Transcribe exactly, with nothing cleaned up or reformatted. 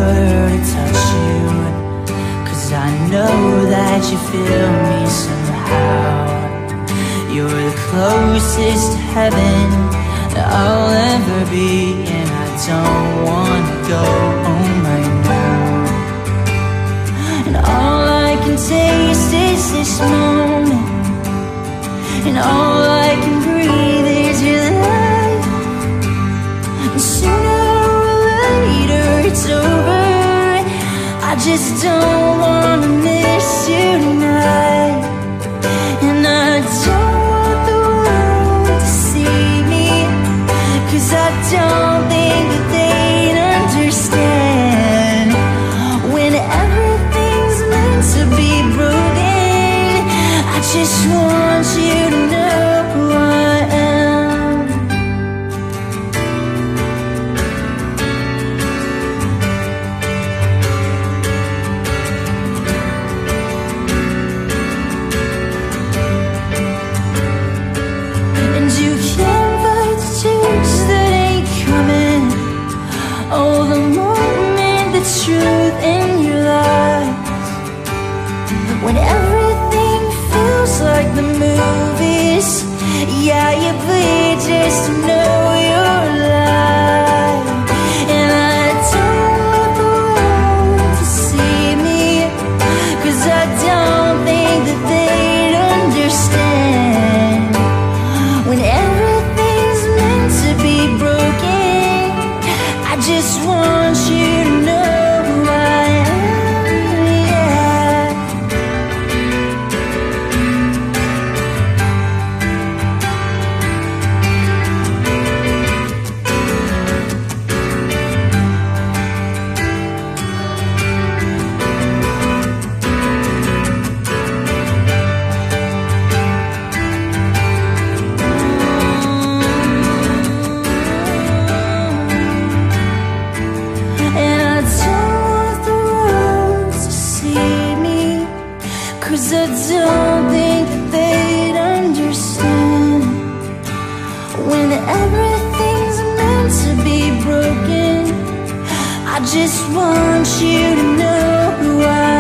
over to touch you, 'cause I know that you feel me somehow. You're the closest to heaven that I'll ever be, and I don't wanna go home right now. And all I can taste is this moment, and all I can breathe is your life. And sooner or later it's over. I just don't wanna miss you tonight. And I don't want the world to see me, 'cause I don't think that they'd understand. When everything's meant to be broken, I just want you to know who I am. And you can't fight the change that ain't coming. Oh, the moment, the truth in your life, when everything feels like the movies, yeah, you bleed just to know you're alive. And I don't want the world to see me, 'cause I don't think that they'd understand. When everything's meant to be broken, I just want you to know who I am, yeah. And I don't want the world to see me, 'cause I don't think that they'd understand. When everything's meant to be broken, I just want you to know who I